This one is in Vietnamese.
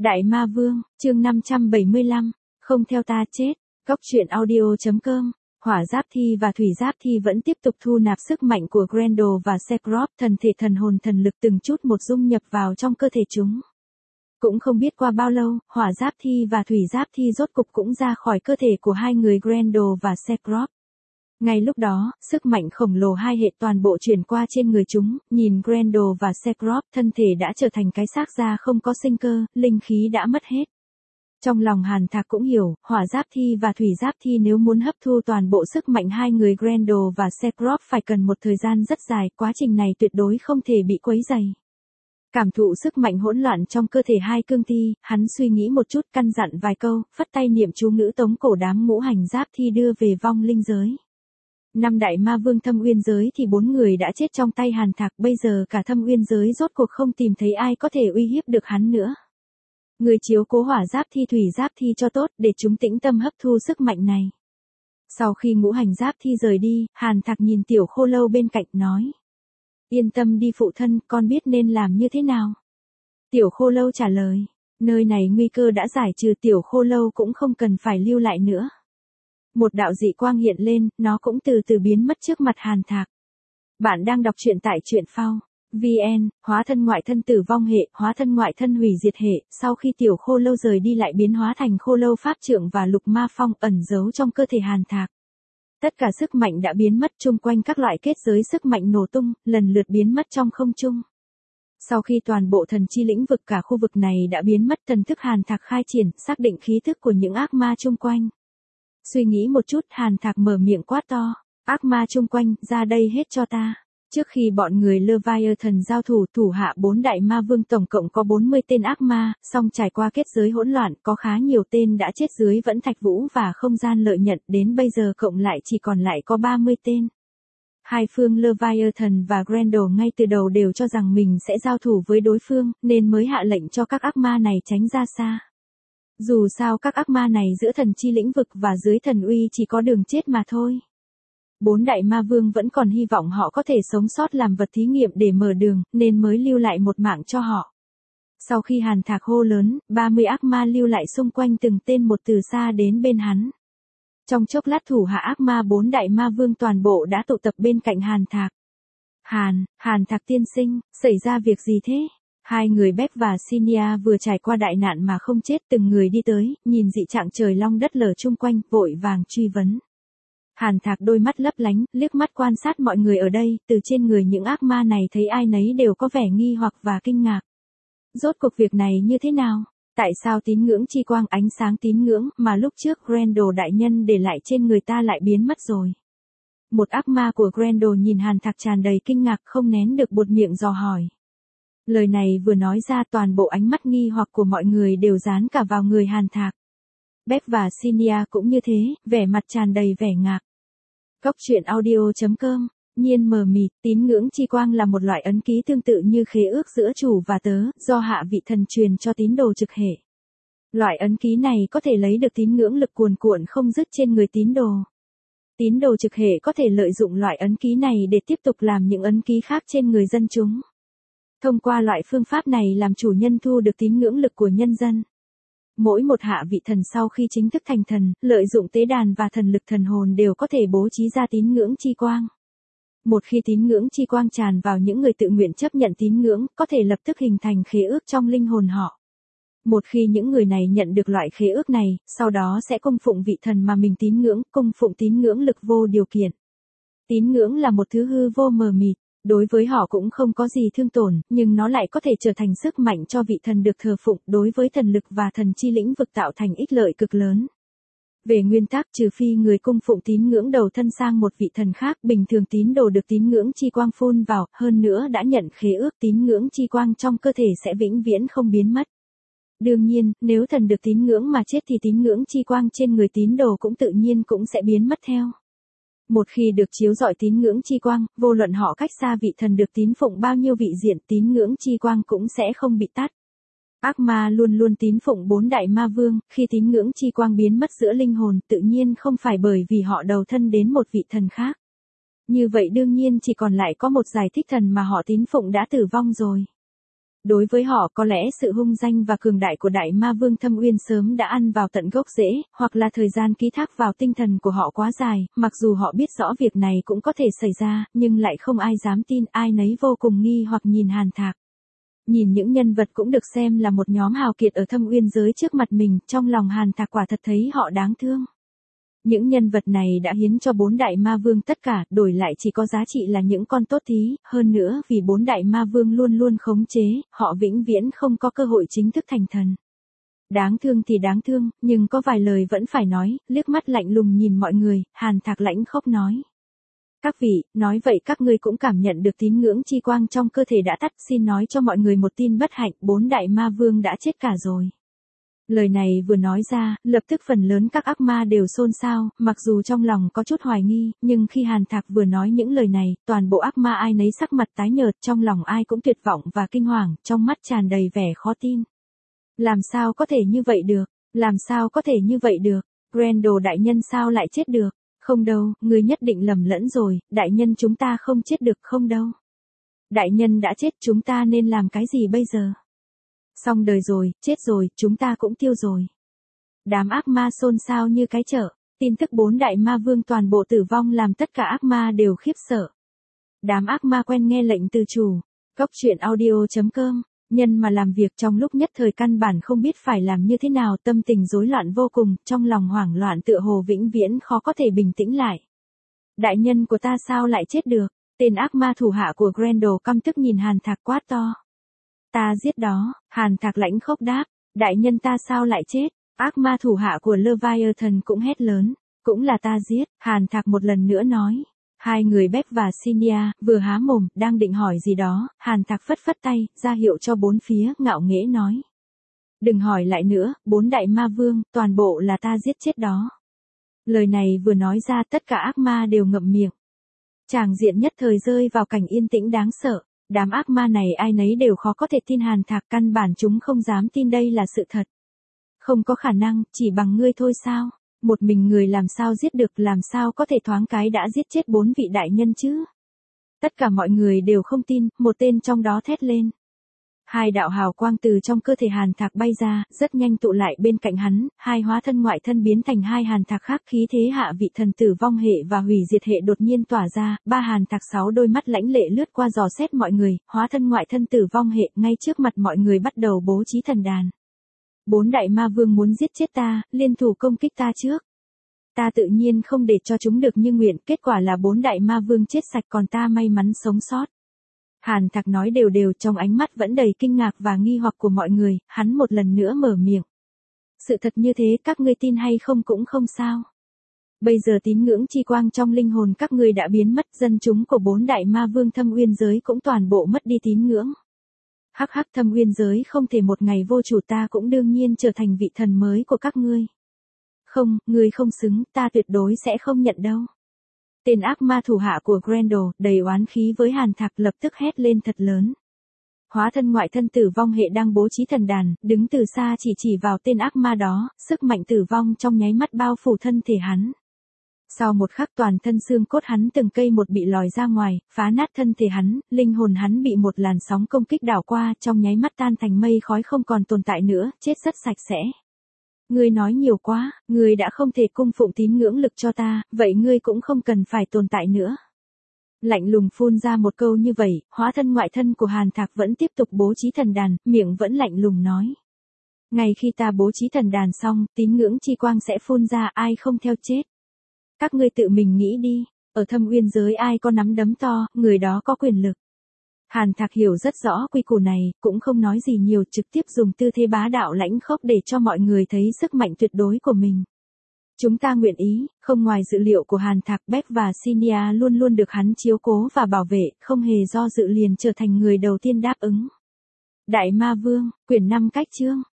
Đại Ma Vương, chương 575, không theo ta chết. Góc truyện audio.com. Hỏa Giáp Thi và Thủy Giáp Thi vẫn tiếp tục thu nạp sức mạnh của Grendel và Sephiroth, thần thể thần hồn thần lực từng chút một dung nhập vào trong cơ thể chúng. Cũng không biết qua bao lâu, Hỏa Giáp Thi và Thủy Giáp Thi rốt cục cũng ra khỏi cơ thể của hai người Grendel và Sephiroth. Ngay lúc đó, sức mạnh khổng lồ hai hệ toàn bộ chuyển qua trên người chúng, nhìn Grendel và Sephiroth, thân thể đã trở thành cái xác da không có sinh cơ, linh khí đã mất hết. Trong lòng Hàn Thạc cũng hiểu, Hỏa Giáp Thi và Thủy Giáp Thi nếu muốn hấp thu toàn bộ sức mạnh hai người Grendel và Sephiroth phải cần một thời gian rất dài, quá trình này tuyệt đối không thể bị quấy rầy. Cảm thụ sức mạnh hỗn loạn trong cơ thể hai cương thi, hắn suy nghĩ một chút, căn dặn vài câu, phất tay niệm chú ngữ tống cổ đám ngũ hành giáp thi đưa về vong linh giới. Năm đại ma vương Thâm Uyên giới thì 4 người đã chết trong tay Hàn Thạc, bây giờ cả Thâm Uyên giới rốt cuộc không tìm thấy ai có thể uy hiếp được hắn nữa. Người chiếu cố Hỏa Giáp Thi Thủy Giáp Thi cho tốt để chúng tĩnh tâm hấp thu sức mạnh này. Sau khi ngũ hành giáp thi rời đi, Hàn Thạc nhìn Tiểu Khô Lâu bên cạnh nói. Yên tâm đi phụ thân, con biết nên làm như thế nào. Tiểu Khô Lâu trả lời, nơi này nguy cơ đã giải trừ, Tiểu Khô Lâu cũng không cần phải lưu lại nữa. Một đạo dị quang hiện lên, nó cũng từ từ biến mất trước mặt Hàn Thạc. Bạn đang đọc truyện tại truyện phao VN, hóa thân ngoại thân tử vong hệ, hóa thân ngoại thân hủy diệt hệ, sau khi Tiểu Khô Lâu rời đi lại biến hóa thành Khô Lâu Pháp Trượng và Lục Ma Phong ẩn giấu trong cơ thể Hàn Thạc. Tất cả sức mạnh đã biến mất, chung quanh các loại kết giới sức mạnh nổ tung, lần lượt biến mất trong không trung. Sau khi toàn bộ thần chi lĩnh vực cả khu vực này đã biến mất, thần thức Hàn Thạc khai triển, xác định khí thức của những ác ma chung quanh. Suy nghĩ một chút, Hàn Thạc mở miệng quát to, ác ma chung quanh, ra đây hết cho ta. Trước khi bọn người Leviathan giao thủ, thủ hạ 4 đại ma vương tổng cộng có 40 tên ác ma, song trải qua kết giới hỗn loạn, có khá nhiều tên đã chết dưới vẫn thạch vũ và không gian lợi nhận, đến bây giờ cộng lại chỉ còn lại có 30 tên. Hai phương Leviathan và Grendel ngay từ đầu đều cho rằng mình sẽ giao thủ với đối phương, nên mới hạ lệnh cho các ác ma này tránh ra xa. Dù sao các ác ma này giữa thần chi lĩnh vực và dưới thần uy chỉ có đường chết mà thôi. 4 đại ma vương vẫn còn hy vọng họ có thể sống sót làm vật thí nghiệm để mở đường, nên mới lưu lại một mạng cho họ. Sau khi Hàn Thạc hô lớn, 30 ác ma lưu lại xung quanh từng tên một từ xa đến bên hắn. Trong chốc lát thủ hạ ác ma 4 đại ma vương toàn bộ đã tụ tập bên cạnh Hàn Thạc. Hàn Thạc tiên sinh, xảy ra việc gì thế? Hai người Beck và Sinia vừa trải qua đại nạn mà không chết, từng người đi tới, nhìn dị trạng trời long đất lở chung quanh, vội vàng truy vấn. Hàn Thạc đôi mắt lấp lánh, liếc mắt quan sát mọi người ở đây, từ trên người những ác ma này thấy ai nấy đều có vẻ nghi hoặc và kinh ngạc. Rốt cuộc việc này như thế nào? Tại sao tín ngưỡng chi quang, ánh sáng tín ngưỡng mà lúc trước Grendel đại nhân để lại trên người ta lại biến mất rồi? Một ác ma của Grendel nhìn Hàn Thạc tràn đầy kinh ngạc, không nén được buột miệng dò hỏi. Lời này vừa nói ra, toàn bộ ánh mắt nghi hoặc của mọi người đều dán cả vào người Hàn Thạc. Beck và Sinia cũng như thế, vẻ mặt tràn đầy vẻ ngạc. Góc truyện audio.com. Nhiên mờ mịt, tín ngưỡng chi quang là một loại ấn ký tương tự như khế ước giữa chủ và tớ, do hạ vị thần truyền cho tín đồ trực hệ. Loại ấn ký này có thể lấy được tín ngưỡng lực cuồn cuộn không dứt trên người tín đồ. Tín đồ trực hệ có thể lợi dụng loại ấn ký này để tiếp tục làm những ấn ký khác trên người dân chúng. Thông qua loại phương pháp này làm chủ nhân thu được tín ngưỡng lực của nhân dân. Mỗi một hạ vị thần sau khi chính thức thành thần, lợi dụng tế đàn và thần lực thần hồn đều có thể bố trí ra tín ngưỡng chi quang. Một khi tín ngưỡng chi quang tràn vào những người tự nguyện chấp nhận tín ngưỡng, có thể lập tức hình thành khế ước trong linh hồn họ. Một khi những người này nhận được loại khế ước này, sau đó sẽ cung phụng vị thần mà mình tín ngưỡng, cung phụng tín ngưỡng lực vô điều kiện. Tín ngưỡng là một thứ hư vô mờ mịt. Đối với họ cũng không có gì thương tổn, nhưng nó lại có thể trở thành sức mạnh cho vị thần được thờ phụng, đối với thần lực và thần chi lĩnh vực tạo thành ích lợi cực lớn. Về nguyên tắc, trừ phi người cung phụng tín ngưỡng đầu thân sang một vị thần khác, bình thường tín đồ được tín ngưỡng chi quang phun vào, hơn nữa đã nhận khế ước tín ngưỡng chi quang trong cơ thể sẽ vĩnh viễn không biến mất. Đương nhiên, nếu thần được tín ngưỡng mà chết thì tín ngưỡng chi quang trên người tín đồ cũng tự nhiên cũng sẽ biến mất theo. Một khi được chiếu rọi tín ngưỡng chi quang, vô luận họ cách xa vị thần được tín phụng bao nhiêu vị diện, tín ngưỡng chi quang cũng sẽ không bị tắt. Ác ma luôn luôn tín phụng 4 đại ma vương, khi tín ngưỡng chi quang biến mất giữa linh hồn, tự nhiên không phải bởi vì họ đầu thân đến một vị thần khác. Như vậy đương nhiên chỉ còn lại có một giải thích thần mà họ tín phụng đã tử vong rồi. Đối với họ có lẽ sự hung danh và cường đại của Đại Ma Vương Thâm Uyên sớm đã ăn vào tận gốc rễ, hoặc là thời gian ký thác vào tinh thần của họ quá dài, mặc dù họ biết rõ việc này cũng có thể xảy ra, nhưng lại không ai dám tin, ai nấy vô cùng nghi hoặc nhìn Hàn Thạc. Nhìn những nhân vật cũng được xem là một nhóm hào kiệt ở Thâm Uyên giới trước mặt mình, trong lòng Hàn Thạc quả thật thấy họ đáng thương. Những nhân vật này đã hiến cho 4 đại ma vương tất cả, đổi lại chỉ có giá trị là những con tốt thí, hơn nữa vì 4 đại ma vương luôn luôn khống chế, họ vĩnh viễn không có cơ hội chính thức thành thần. Đáng thương thì đáng thương, nhưng có vài lời vẫn phải nói, liếc mắt lạnh lùng nhìn mọi người, Hàn Thạc lãnh khốc nói. Các vị, nói vậy các ngươi cũng cảm nhận được tín ngưỡng chi quang trong cơ thể đã tắt, xin nói cho mọi người một tin bất hạnh, 4 đại ma vương đã chết cả rồi. Lời này vừa nói ra, lập tức phần lớn các ác ma đều xôn xao, mặc dù trong lòng có chút hoài nghi, nhưng khi Hàn Thạc vừa nói những lời này, toàn bộ ác ma ai nấy sắc mặt tái nhợt, trong lòng ai cũng tuyệt vọng và kinh hoàng, trong mắt tràn đầy vẻ khó tin. Làm sao có thể như vậy được? Làm sao có thể như vậy được? Grendel đại nhân sao lại chết được? Không đâu, ngươi nhất định lầm lẫn rồi, đại nhân chúng ta không chết được không đâu. Đại nhân đã chết, chúng ta nên làm cái gì bây giờ? Xong đời rồi, chết rồi, chúng ta cũng tiêu rồi. Đám ác ma xôn xao như cái chợ, tin tức 4 đại ma vương toàn bộ tử vong làm tất cả ác ma đều khiếp sợ. Đám ác ma quen nghe lệnh từ chủ. Cốc truyện audio.com, nhân mà làm việc trong lúc nhất thời căn bản không biết phải làm như thế nào, tâm tình rối loạn vô cùng, trong lòng hoảng loạn tựa hồ vĩnh viễn khó có thể bình tĩnh lại. Đại nhân của ta sao lại chết được? Tên ác ma thủ hạ của Grendel căm tức nhìn Hàn Thạc quát to. Ta giết đó, Hàn Thạc lãnh khốc đáp, đại nhân ta sao lại chết? Ác ma thủ hạ của Leviathan cũng hét lớn, cũng là ta giết, Hàn Thạc một lần nữa nói. Hai người Beck và Sinia vừa há mồm, đang định hỏi gì đó, Hàn Thạc phất phất tay, ra hiệu cho bốn phía, ngạo nghễ nói. Đừng hỏi lại nữa, 4 đại ma vương, toàn bộ là ta giết chết đó. Lời này vừa nói ra tất cả ác ma đều ngậm miệng. Tràng diện nhất thời rơi vào cảnh yên tĩnh đáng sợ. Đám ác ma này ai nấy đều khó có thể tin Hàn Thạc, căn bản chúng không dám tin đây là sự thật. Không có khả năng, chỉ bằng ngươi thôi sao? Một mình người làm sao giết được, làm sao có thể thoáng cái đã giết chết 4 vị đại nhân chứ? Tất cả mọi người đều không tin, một tên trong đó thét lên. Hai đạo hào quang từ trong cơ thể Hàn Thạc bay ra, rất nhanh tụ lại bên cạnh hắn, hai hóa thân ngoại thân biến thành hai Hàn Thạc khác, khí thế hạ vị thần tử vong hệ và hủy diệt hệ đột nhiên tỏa ra, ba Hàn Thạc 6 đôi mắt lãnh lệ lướt qua dò xét mọi người, hóa thân ngoại thân tử vong hệ, ngay trước mặt mọi người bắt đầu bố trí thần đàn. 4 đại ma vương muốn giết chết ta, liên thủ công kích ta trước. Ta tự nhiên không để cho chúng được như nguyện, kết quả là 4 đại ma vương chết sạch còn ta may mắn sống sót. Hàn Thạc nói đều đều, trong ánh mắt vẫn đầy kinh ngạc và nghi hoặc của mọi người, hắn một lần nữa mở miệng. Sự thật như thế các ngươi tin hay không cũng không sao. Bây giờ tín ngưỡng chi quang trong linh hồn các ngươi đã biến mất, dân chúng của 4 đại ma vương Thâm Uyên giới cũng toàn bộ mất đi tín ngưỡng. Hắc hắc, Thâm Uyên giới không thể một ngày vô chủ, ta cũng đương nhiên trở thành vị thần mới của các ngươi. Không, ngươi không xứng, ta tuyệt đối sẽ không nhận đâu. Tên ác ma thủ hạ của Grendel, đầy oán khí với Hàn Thạc, lập tức hét lên thật lớn. Hóa thân ngoại thân tử vong hệ đang bố trí thần đàn, đứng từ xa chỉ vào tên ác ma đó, sức mạnh tử vong trong nháy mắt bao phủ thân thể hắn. Sau một khắc toàn thân xương cốt hắn từng cây một bị lòi ra ngoài, phá nát thân thể hắn, linh hồn hắn bị một làn sóng công kích đảo qua, trong nháy mắt tan thành mây khói không còn tồn tại nữa, chết rất sạch sẽ. Ngươi nói nhiều quá, ngươi đã không thể cung phụng tín ngưỡng lực cho ta, vậy ngươi cũng không cần phải tồn tại nữa. Lạnh lùng phun ra một câu như vậy, hóa thân ngoại thân của Hàn Thạc vẫn tiếp tục bố trí thần đàn, miệng vẫn lạnh lùng nói. Ngay khi ta bố trí thần đàn xong, tín ngưỡng chi quang sẽ phun ra, ai không theo chết. Các ngươi tự mình nghĩ đi, ở Thâm Uyên giới ai có nắm đấm to, người đó có quyền lực. Hàn Thạc hiểu rất rõ quy củ này, cũng không nói gì nhiều, trực tiếp dùng tư thế bá đạo lãnh khốc để cho mọi người thấy sức mạnh tuyệt đối của mình. Chúng ta nguyện ý, không ngoài dự liệu của Hàn Thạc, Beck và Sinia luôn luôn được hắn chiếu cố và bảo vệ, không hề do dự liền trở thành người đầu tiên đáp ứng. Đại Ma Vương, quyển 5 cách chương.